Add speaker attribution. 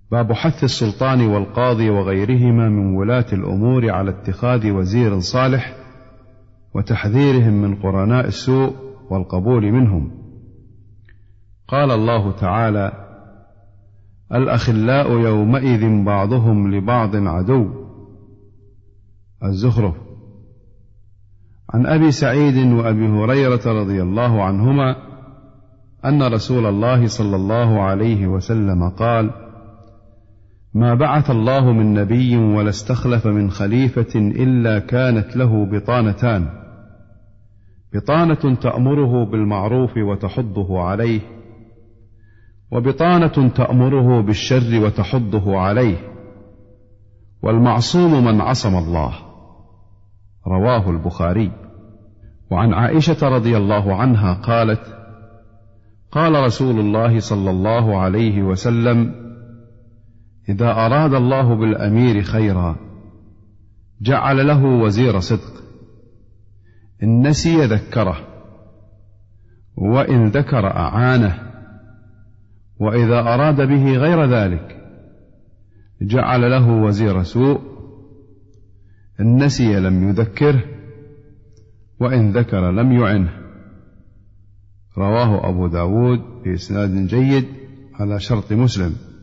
Speaker 1: باب حث السلطان والقاضي وغيرهما من ولاة الأمور على اتخاذ وزير صالح وتحذيرهم من قرناء السوء والقبول منهم. قال الله تعالى: الأخلاء يومئذ بعضهم لبعض عدو. الزخرف. عن أبي سعيد وأبي هريرة رضي الله عنهما أن رسول الله صلى الله عليه وسلم قال: ما بعث الله من نبي ولا استخلف من خليفة إلا كانت له بطانتان: بطانة تأمره بالمعروف وتحضه عليه، وبطانة تأمره بالشر وتحضه عليه، والمعصوم من عصم الله. رواه البخاري. وعن عائشة رضي الله عنها قالت: قال رسول الله صلى الله عليه وسلم: إذا أراد الله بالأمير خيرا جعل له وزير صدق، إن نسي ذكره، وإن ذكر أعانه، وإذا أراد به غير ذلك جعل له وزير سوء، إن نسي لم يذكره، وإن ذكر لم يعنه. رواه أبو داود بإسناد جيد على شرط مسلم.